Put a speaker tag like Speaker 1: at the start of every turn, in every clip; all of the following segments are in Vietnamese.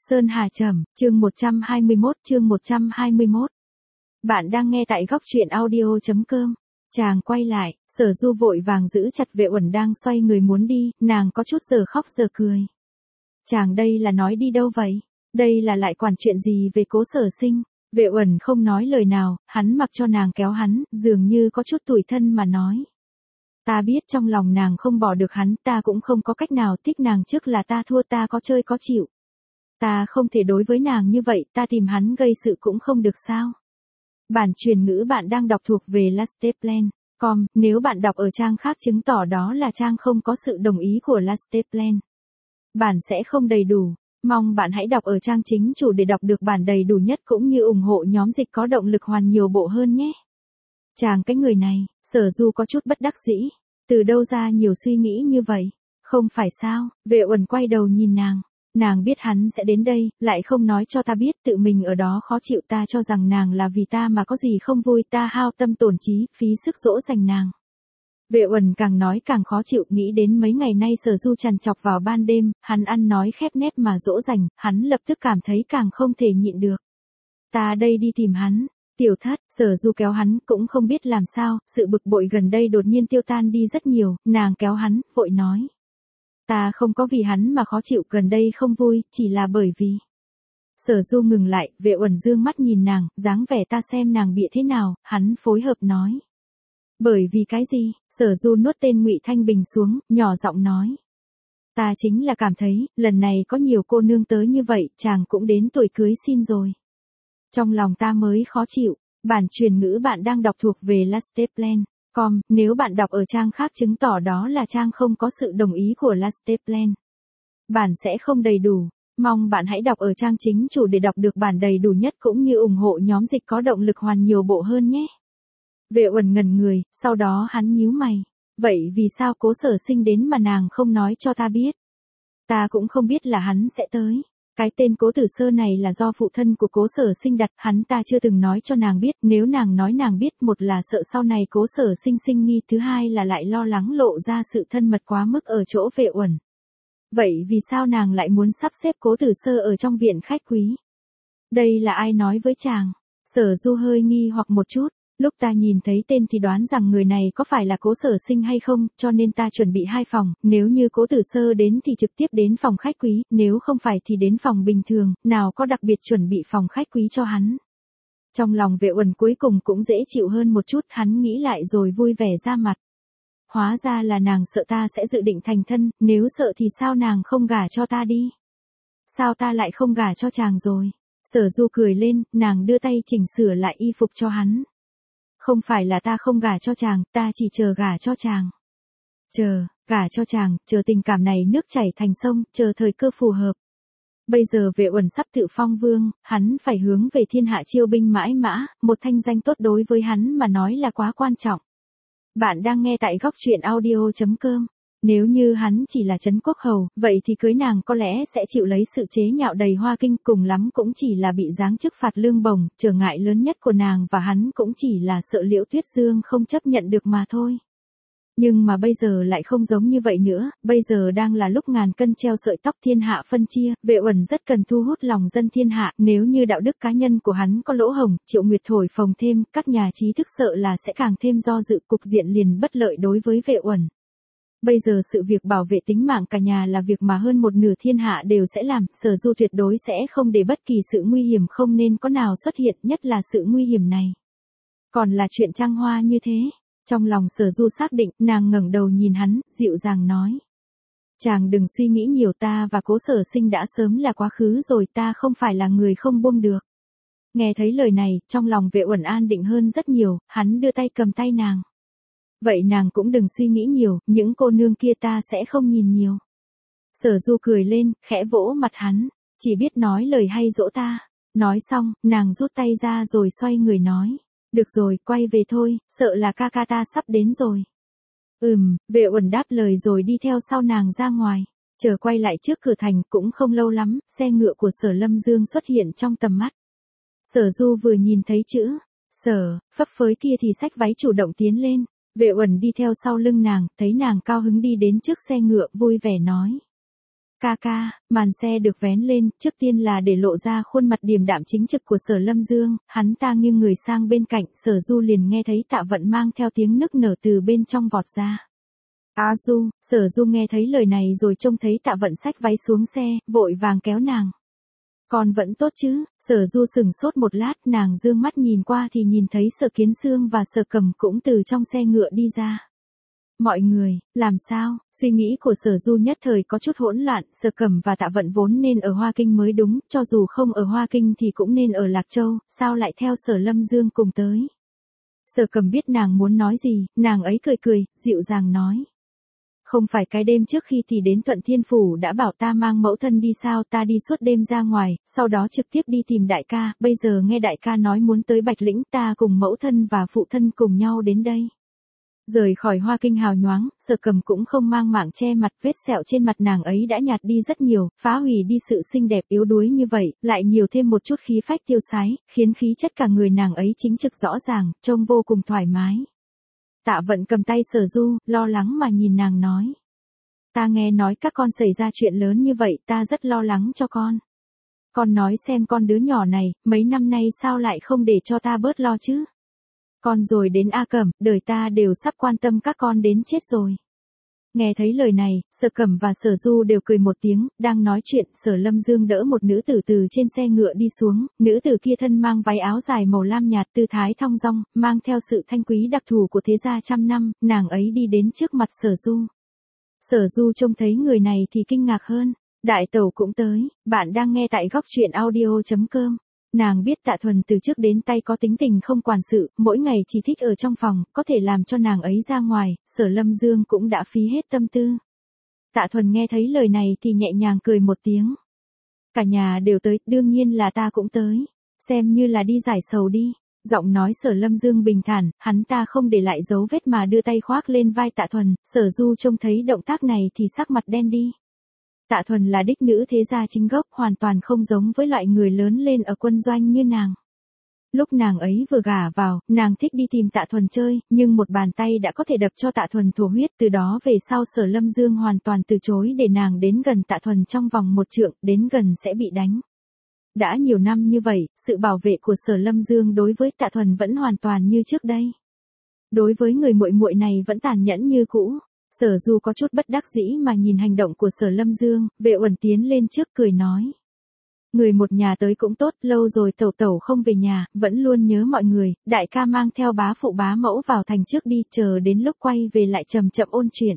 Speaker 1: Sơn Hà Trầm, chương 121. Bạn đang nghe tại góc truyện audio.com. Chàng quay lại, Sở Du vội vàng giữ chặt Vệ Uẩn đang xoay người muốn đi, nàng có chút giờ khóc giờ cười. Chàng đây là nói đi đâu vậy? Đây là lại quản chuyện gì về Cố Sở Sinh? Vệ Uẩn không nói lời nào, hắn mặc cho nàng kéo hắn, dường như có chút tủi thân mà nói. Ta biết trong lòng nàng không bỏ được hắn, ta cũng không có cách nào, thích nàng trước là ta thua, ta có chơi có chịu. Ta không thể đối với nàng như vậy, ta tìm hắn gây sự cũng không được sao. Bản truyền ngữ bạn đang đọc thuộc về Lasteplan.com, nếu bạn đọc ở trang khác chứng tỏ đó là trang không có sự đồng ý của Lasteplan. Bản sẽ không đầy đủ, mong bạn hãy đọc ở trang chính chủ để đọc được bản đầy đủ nhất cũng như ủng hộ nhóm dịch có động lực hoàn nhiều bộ hơn nhé. Chàng cái người này, Sở Du có chút bất đắc dĩ, từ đâu ra nhiều suy nghĩ như vậy, không phải sao? Vệ Uẩn quay đầu nhìn nàng. Nàng biết hắn sẽ đến đây, lại không nói cho ta biết, tự mình ở đó khó chịu, ta cho rằng nàng là vì ta mà có gì không vui, ta hao tâm tổn trí, phí sức dỗ dành nàng. Vệ Uẩn càng nói càng khó chịu, nghĩ đến mấy ngày nay Sở Du trằn trọc vào ban đêm, hắn ăn nói khép nép mà dỗ dành, hắn lập tức cảm thấy càng không thể nhịn được. Ta đây đi tìm hắn. Tiểu Thất, Sở Du kéo hắn, cũng không biết làm sao, sự bực bội gần đây đột nhiên tiêu tan đi rất nhiều, nàng kéo hắn, vội nói. Ta không có vì hắn mà khó chịu, gần đây không vui, chỉ là bởi vì. Sở Du ngừng lại, Vệ Uẩn dương mắt nhìn nàng, dáng vẻ ta xem nàng bịa thế nào, hắn phối hợp nói. Bởi vì cái gì? Sở Du nuốt tên Ngụy Thanh Bình xuống, nhỏ giọng nói. Ta chính là cảm thấy, lần này có nhiều cô nương tới như vậy, chàng cũng đến tuổi cưới xin rồi. Trong lòng ta mới khó chịu, bản truyền ngữ bạn đang đọc thuộc về Lasteplan.com, nếu bạn đọc ở trang khác chứng tỏ đó là trang không có sự đồng ý của Lasteplan. Bản sẽ không đầy đủ, mong bạn hãy đọc ở trang chính chủ để đọc được bản đầy đủ nhất cũng như ủng hộ nhóm dịch có động lực hoàn nhiều bộ hơn nhé. Vệ Uẩn ngẩn người, sau đó hắn nhíu mày. Vậy vì sao Cố Sở Sinh đến mà nàng không nói cho ta biết? Ta cũng không biết là hắn sẽ tới. Cái tên Cố Tử Sơ này là do phụ thân của Cố Sở Sinh đặt, hắn ta chưa từng nói cho nàng biết, nếu nàng nói nàng biết, một là sợ sau này Cố Sở Sinh sinh nghi, thứ hai là lại lo lắng lộ ra sự thân mật quá mức ở chỗ Vệ Uẩn. Vậy vì sao nàng lại muốn sắp xếp Cố Tử Sơ ở trong viện khách quý? Đây là ai nói với chàng? Sở Du hơi nghi hoặc một chút. Lúc ta nhìn thấy tên thì đoán rằng người này có phải là Cố Sở Sinh hay không, cho nên ta chuẩn bị 2 phòng, nếu như Cố Tử Sơ đến thì trực tiếp đến phòng khách quý, nếu không phải thì đến phòng bình thường, nào có đặc biệt chuẩn bị phòng khách quý cho hắn. Trong lòng Vệ Uẩn cuối cùng cũng dễ chịu hơn một chút, hắn nghĩ lại rồi vui vẻ ra mặt. Hóa ra là nàng sợ ta sẽ dự định thành thân, nếu sợ thì sao nàng không gả cho ta đi? Sao ta lại không gả cho chàng rồi? Sở Du cười lên, nàng đưa tay chỉnh sửa lại y phục cho hắn. Không phải là ta không gả cho chàng, ta chỉ chờ gả cho chàng. Gả cho chàng, chờ tình cảm này nước chảy thành sông, chờ thời cơ phù hợp. Bây giờ Vệ Uẩn sắp tự phong vương, hắn phải hướng về thiên hạ chiêu binh mãi mã, một thanh danh tốt đối với hắn mà nói là quá quan trọng. Bạn đang nghe tại góc truyện audio.com. Nếu như hắn chỉ là Trấn Quốc Hầu, vậy thì cưới nàng có lẽ sẽ chịu lấy sự chế nhạo đầy hoa kinh, cùng lắm cũng chỉ là bị giáng chức phạt lương bổng, trở ngại lớn nhất của nàng và hắn cũng chỉ là sợ Liễu Tuyết Dương không chấp nhận được mà thôi. Nhưng mà bây giờ lại không giống như vậy nữa, bây giờ đang là lúc ngàn cân treo sợi tóc, thiên hạ phân chia, Vệ Uẩn rất cần thu hút lòng dân thiên hạ, nếu như đạo đức cá nhân của hắn có lỗ hổng, Triệu Nguyệt thổi phồng thêm, các nhà trí thức sợ là sẽ càng thêm do dự, cục diện liền bất lợi đối với Vệ Uẩn. Bây giờ sự việc bảo vệ tính mạng cả nhà là việc mà hơn một nửa thiên hạ đều sẽ làm, Sở Du tuyệt đối sẽ không để bất kỳ sự nguy hiểm không nên có nào xuất hiện, nhất là sự nguy hiểm này. Còn là chuyện trăng hoa như thế. Trong lòng Sở Du xác định, nàng ngẩng đầu nhìn hắn, dịu dàng nói. Chàng đừng suy nghĩ nhiều, ta và Cố Sở Sinh đã sớm là quá khứ rồi, ta không phải là người không buông được. Nghe thấy lời này, trong lòng Vệ Uẩn an định hơn rất nhiều, hắn đưa tay cầm tay nàng. Vậy nàng cũng đừng suy nghĩ nhiều, những cô nương kia ta sẽ không nhìn nhiều. Sở Du cười lên, khẽ vỗ mặt hắn, chỉ biết nói lời hay dỗ ta. Nói xong, nàng rút tay ra rồi xoay người nói. Được rồi, quay về thôi, sợ là ca ca ta sắp đến rồi. Vệ Uẩn đáp lời rồi đi theo sau nàng ra ngoài. Chờ quay lại trước cửa thành cũng không lâu lắm, xe ngựa của Sở Lâm Dương xuất hiện trong tầm mắt. Sở Du vừa nhìn thấy chữ Sở phấp phới kia thì xách váy chủ động tiến lên. Vệ Uẩn đi theo sau lưng nàng, thấy nàng cao hứng đi đến trước xe ngựa, vui vẻ nói. Ca ca, màn xe được vén lên, trước tiên là để lộ ra khuôn mặt điềm đạm chính trực của Sở Lâm Dương, hắn ta nghiêng người sang bên cạnh, Sở Du liền nghe thấy Tạ Vận mang theo tiếng nức nở từ bên trong vọt ra. A Du, Sở Du nghe thấy lời này rồi trông thấy Tạ Vận xách váy xuống xe, vội vàng kéo nàng. Con vẫn tốt chứ? Sở Du sừng sốt một lát, nàng dương mắt nhìn qua thì nhìn thấy Sở Kiến Xương và Sở Cầm cũng từ trong xe ngựa đi ra. Mọi người, làm sao? Suy nghĩ của Sở Du nhất thời có chút hỗn loạn, Sở Cẩm và Tạ Vận vốn nên ở Hoa Kinh mới đúng, cho dù không ở Hoa Kinh thì cũng nên ở Lạc Châu, sao lại theo Sở Lâm Dương cùng tới? Sở Cẩm biết nàng muốn nói gì, nàng ấy cười cười, dịu dàng nói. Không phải cái đêm trước khi thì đến Thuận Thiên Phủ đã bảo ta mang mẫu thân đi sao, ta đi suốt đêm ra ngoài, sau đó trực tiếp đi tìm đại ca, bây giờ nghe đại ca nói muốn tới Bạch Lĩnh, ta cùng mẫu thân và phụ thân cùng nhau đến đây. Rời khỏi Hoa Kinh hào nhoáng, Sở Cầm cũng không mang mảng che mặt, vết sẹo trên mặt nàng ấy đã nhạt đi rất nhiều, phá hủy đi sự xinh đẹp yếu đuối như vậy, lại nhiều thêm một chút khí phách tiêu sái, khiến khí chất cả người nàng ấy chính trực rõ ràng, trông vô cùng thoải mái. Tạ Vận cầm tay Sở Du, lo lắng mà nhìn nàng nói. Ta nghe nói các con xảy ra chuyện lớn như vậy, ta rất lo lắng cho con. Con nói xem con đứa nhỏ này, mấy năm nay sao lại không để cho ta bớt lo chứ? Con rồi đến A Cẩm, đời ta đều sắp quan tâm các con đến chết rồi. Nghe thấy lời này, Sở Cẩm và Sở Du đều cười một tiếng, đang nói chuyện, Sở Lâm Dương đỡ một nữ tử từ trên xe ngựa đi xuống, nữ tử kia thân mang váy áo dài màu lam nhạt tư thái thong dong, mang theo sự thanh quý đặc thù của thế gia trăm năm, nàng ấy đi đến trước mặt Sở Du. Sở Du trông thấy người này thì kinh ngạc hơn, đại tẩu cũng tới, bạn đang nghe tại góc truyện audio.com. Nàng biết Tạ Thuần từ trước đến tay có tính tình không quản sự, mỗi ngày chỉ thích ở trong phòng, có thể làm cho nàng ấy ra ngoài, Sở Lâm Dương cũng đã phí hết tâm tư. Tạ Thuần nghe thấy lời này thì nhẹ nhàng cười một tiếng. Cả nhà đều tới, đương nhiên là ta cũng tới, xem như là đi giải sầu đi. Giọng nói Sở Lâm Dương bình thản, hắn ta không để lại dấu vết mà đưa tay khoác lên vai Tạ Thuần, Sở Du trông thấy động tác này thì sắc mặt đen đi. Tạ Thuần là đích nữ thế gia chính gốc, hoàn toàn không giống với loại người lớn lên ở quân doanh như nàng. Lúc nàng ấy vừa gả vào, nàng thích đi tìm Tạ Thuần chơi, nhưng một bàn tay đã có thể đập cho Tạ Thuần thổ huyết, từ đó về sau Sở Lâm Dương hoàn toàn từ chối để nàng đến gần Tạ Thuần trong vòng một trượng, đến gần sẽ bị đánh. Đã nhiều năm như vậy, sự bảo vệ của Sở Lâm Dương đối với Tạ Thuần vẫn hoàn toàn như trước đây. Đối với người muội muội này vẫn tàn nhẫn như cũ. Sở Du có chút bất đắc dĩ mà nhìn hành động của Sở Lâm Dương, Vệ Uẩn tiến lên trước cười nói. Người một nhà tới cũng tốt, lâu rồi tẩu tẩu không về nhà, vẫn luôn nhớ mọi người, đại ca mang theo bá phụ bá mẫu vào thành trước đi, chờ đến lúc quay về lại chậm chậm ôn chuyện.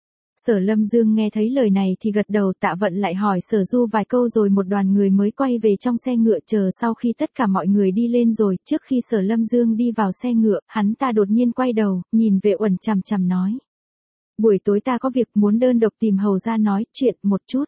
Speaker 1: Sở Lâm Dương nghe thấy lời này thì gật đầu, Tạ Vận lại hỏi Sở Du vài câu rồi một đoàn người mới quay về trong xe ngựa, chờ sau khi tất cả mọi người đi lên rồi, trước khi Sở Lâm Dương đi vào xe ngựa, hắn ta đột nhiên quay đầu, nhìn Vệ Uẩn chằm chằm nói. Buổi tối ta có việc muốn đơn độc tìm hầu ra nói chuyện một chút.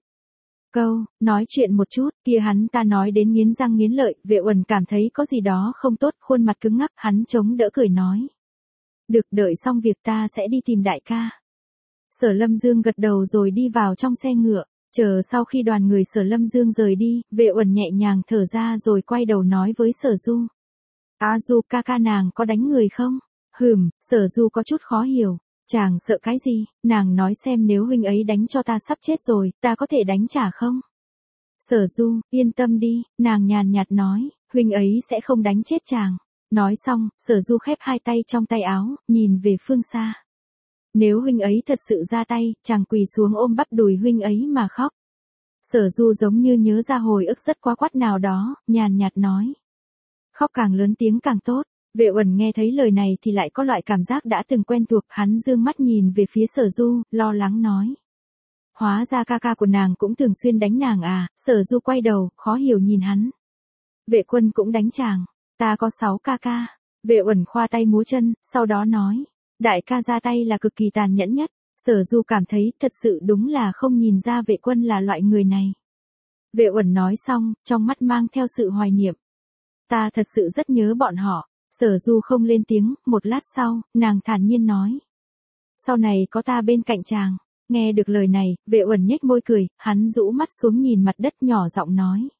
Speaker 1: Nói chuyện một chút, kia hắn ta nói đến nghiến răng nghiến lợi, Vệ Uẩn cảm thấy có gì đó không tốt, khuôn mặt cứng ngắc, hắn chống đỡ cười nói. Được, đợi xong việc ta sẽ đi tìm đại ca. Sở Lâm Dương gật đầu rồi đi vào trong xe ngựa, chờ sau khi đoàn người Sở Lâm Dương rời đi, Vệ Uẩn nhẹ nhàng thở ra rồi quay đầu nói với Sở Du. A Du, ca ca nàng có đánh người không? Sở Du có chút khó hiểu. Chàng sợ cái gì, nàng nói xem nếu huynh ấy đánh cho ta sắp chết rồi, ta có thể đánh trả không? Sở Du, yên tâm đi, nàng nhàn nhạt nói, huynh ấy sẽ không đánh chết chàng. Nói xong, Sở Du khép hai tay trong tay áo, nhìn về phương xa. Nếu huynh ấy thật sự ra tay, chàng quỳ xuống ôm bắp đùi huynh ấy mà khóc. Sở Du giống như nhớ ra hồi ức rất quá quắt nào đó, nhàn nhạt nói. Khóc càng lớn tiếng càng tốt. Vệ Uẩn nghe thấy lời này thì lại có loại cảm giác đã từng quen thuộc, hắn dương mắt nhìn về phía Sở Du, lo lắng nói. Hóa ra ca ca của nàng cũng thường xuyên đánh nàng à? Sở Du quay đầu, khó hiểu nhìn hắn. Vệ Quân cũng đánh chàng, ta có 6 ca ca. Vệ Uẩn khoa tay múa chân, sau đó nói. Đại ca ra tay là cực kỳ tàn nhẫn nhất. Sở Du cảm thấy thật sự đúng là không nhìn ra Vệ Quân là loại người này. Vệ Uẩn nói xong, trong mắt mang theo sự hoài niệm. Ta thật sự rất nhớ bọn họ. Sở Du không lên tiếng, một lát sau, nàng thản nhiên nói. Sau này có ta bên cạnh chàng. Nghe được lời này, Vệ Uẩn nhếch môi cười, hắn rũ mắt xuống nhìn mặt đất nhỏ giọng nói.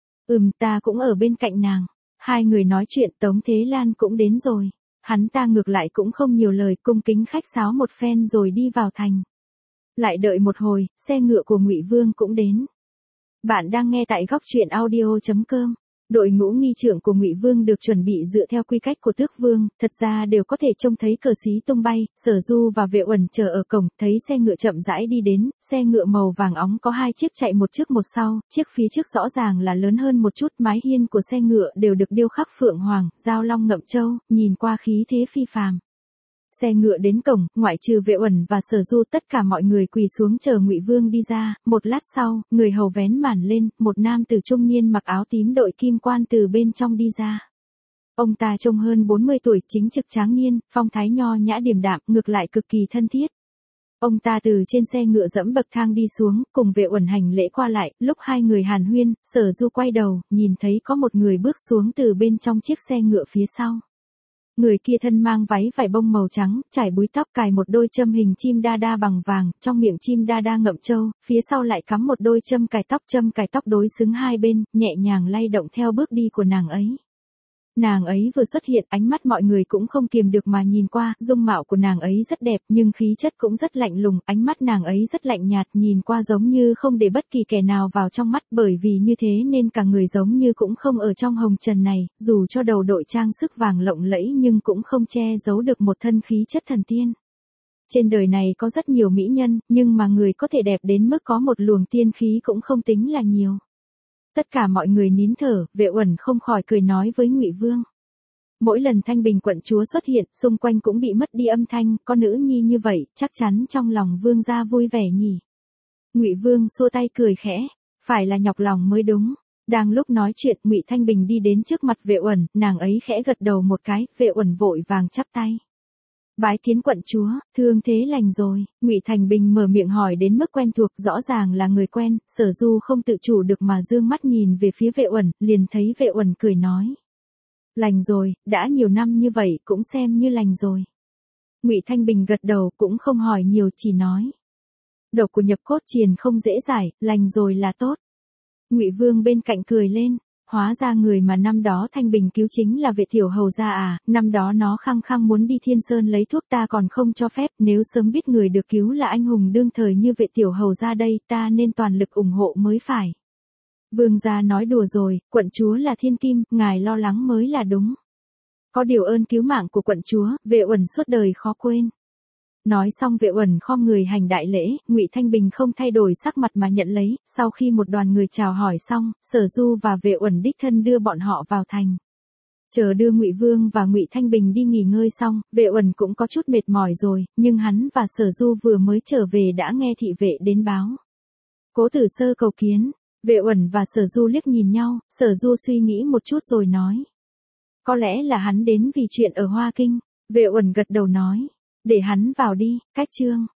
Speaker 1: Ta cũng ở bên cạnh nàng. Hai người nói chuyện, Tống Thế Lan cũng đến rồi. Hắn ta ngược lại cũng không nhiều lời, cung kính khách sáo một phen rồi đi vào thành. Lại đợi một hồi, xe ngựa của Ngụy Vương cũng đến. Bạn đang nghe tại góc truyện audio.com. Đội ngũ nghi trưởng của Ngụy Vương được chuẩn bị dựa theo quy cách của Tước Vương, thật ra đều có thể trông thấy cờ xí tung bay. Sở Du và Vệ Uẩn chờ ở cổng, thấy xe ngựa chậm rãi đi đến, xe ngựa màu vàng óng có hai chiếc chạy một trước một sau, chiếc phía trước rõ ràng là lớn hơn một chút, mái hiên của xe ngựa đều được điêu khắc phượng hoàng, giao long ngậm châu, nhìn qua khí thế phi phàm. Xe ngựa đến cổng, ngoại trừ Vệ Uẩn và Sở Du, tất cả mọi người quỳ xuống chờ Ngụy Vương đi ra. Một lát sau, người hầu vén màn lên, một nam tử trung niên mặc áo tím đội kim quan từ bên trong đi ra. Ông ta trông hơn 40 tuổi, chính trực tráng niên, phong thái nho nhã điềm đạm, ngược lại cực kỳ thân thiết. Ông ta từ trên xe ngựa dẫm bậc thang đi xuống, cùng Vệ Uẩn hành lễ qua lại. Lúc hai người hàn huyên, Sở Du quay đầu, nhìn thấy có một người bước xuống từ bên trong chiếc xe ngựa phía sau. Người kia thân mang váy vải bông màu trắng, trải búi tóc, cài một đôi châm hình chim đa đa bằng vàng, trong miệng chim đa đa ngậm châu, phía sau lại cắm một đôi châm cài tóc đối xứng hai bên, nhẹ nhàng lay động theo bước đi của nàng ấy. Nàng ấy vừa xuất hiện, ánh mắt mọi người cũng không kiềm được mà nhìn qua, dung mạo của nàng ấy rất đẹp nhưng khí chất cũng rất lạnh lùng, ánh mắt nàng ấy rất lạnh nhạt, nhìn qua giống như không để bất kỳ kẻ nào vào trong mắt, bởi vì như thế nên cả người giống như cũng không ở trong hồng trần này, dù cho đầu đội trang sức vàng lộng lẫy nhưng cũng không che giấu được một thân khí chất thần tiên. Trên đời này có rất nhiều mỹ nhân, nhưng mà người có thể đẹp đến mức có một luồng tiên khí cũng không tính là nhiều. Tất cả mọi người nín thở, Vệ Uẩn không khỏi cười nói với Ngụy Vương. Mỗi lần Thanh Bình quận chúa xuất hiện, xung quanh cũng bị mất đi âm thanh, có nữ nhi như vậy, chắc chắn trong lòng Vương gia vui vẻ nhỉ. Ngụy Vương xua tay cười khẽ, phải là nhọc lòng mới đúng. Đang lúc nói chuyện, Ngụy Thanh Bình đi đến trước mặt Vệ Uẩn, nàng ấy khẽ gật đầu một cái, Vệ Uẩn vội vàng chắp tay. Bái kiến quận chúa, thương thế lành rồi. Ngụy Thành Bình mở miệng hỏi đến mức quen thuộc, rõ ràng là người quen. Sở Du không tự chủ được mà dương mắt nhìn về phía Vệ Uẩn, liền thấy Vệ Uẩn cười nói. Lành rồi, đã nhiều năm như vậy cũng xem như lành rồi. Ngụy Thanh Bình gật đầu, cũng không hỏi nhiều, chỉ nói. Độc của nhập cốt triền không dễ giải, lành rồi là tốt. Ngụy Vương bên cạnh cười lên. Hóa ra người mà năm đó Thanh Bình cứu chính là Vệ tiểu hầu gia à, năm đó nó khăng khăng muốn đi Thiên Sơn lấy thuốc, ta còn không cho phép, nếu sớm biết người được cứu là anh hùng đương thời như Vệ tiểu hầu gia đây, ta nên toàn lực ủng hộ mới phải. Vương gia nói đùa rồi, quận chúa là thiên kim, ngài lo lắng mới là đúng. Có điều ơn cứu mạng của quận chúa, Vệ Uẩn suốt đời khó quên. Nói xong Vệ Uẩn khom người hành đại lễ, Ngụy Thanh Bình không thay đổi sắc mặt mà nhận lấy, sau khi một đoàn người chào hỏi xong, Sở Du và Vệ Uẩn đích thân đưa bọn họ vào thành. Chờ đưa Ngụy Vương và Ngụy Thanh Bình đi nghỉ ngơi xong, Vệ Uẩn cũng có chút mệt mỏi rồi, nhưng hắn và Sở Du vừa mới trở về đã nghe thị vệ đến báo. Cố Tử Sơ cầu kiến. Vệ Uẩn và Sở Du liếc nhìn nhau, Sở Du suy nghĩ một chút rồi nói. Có lẽ là hắn đến vì chuyện ở Hoa Kinh. Vệ Uẩn gật đầu nói. Để hắn vào đi, cách chương.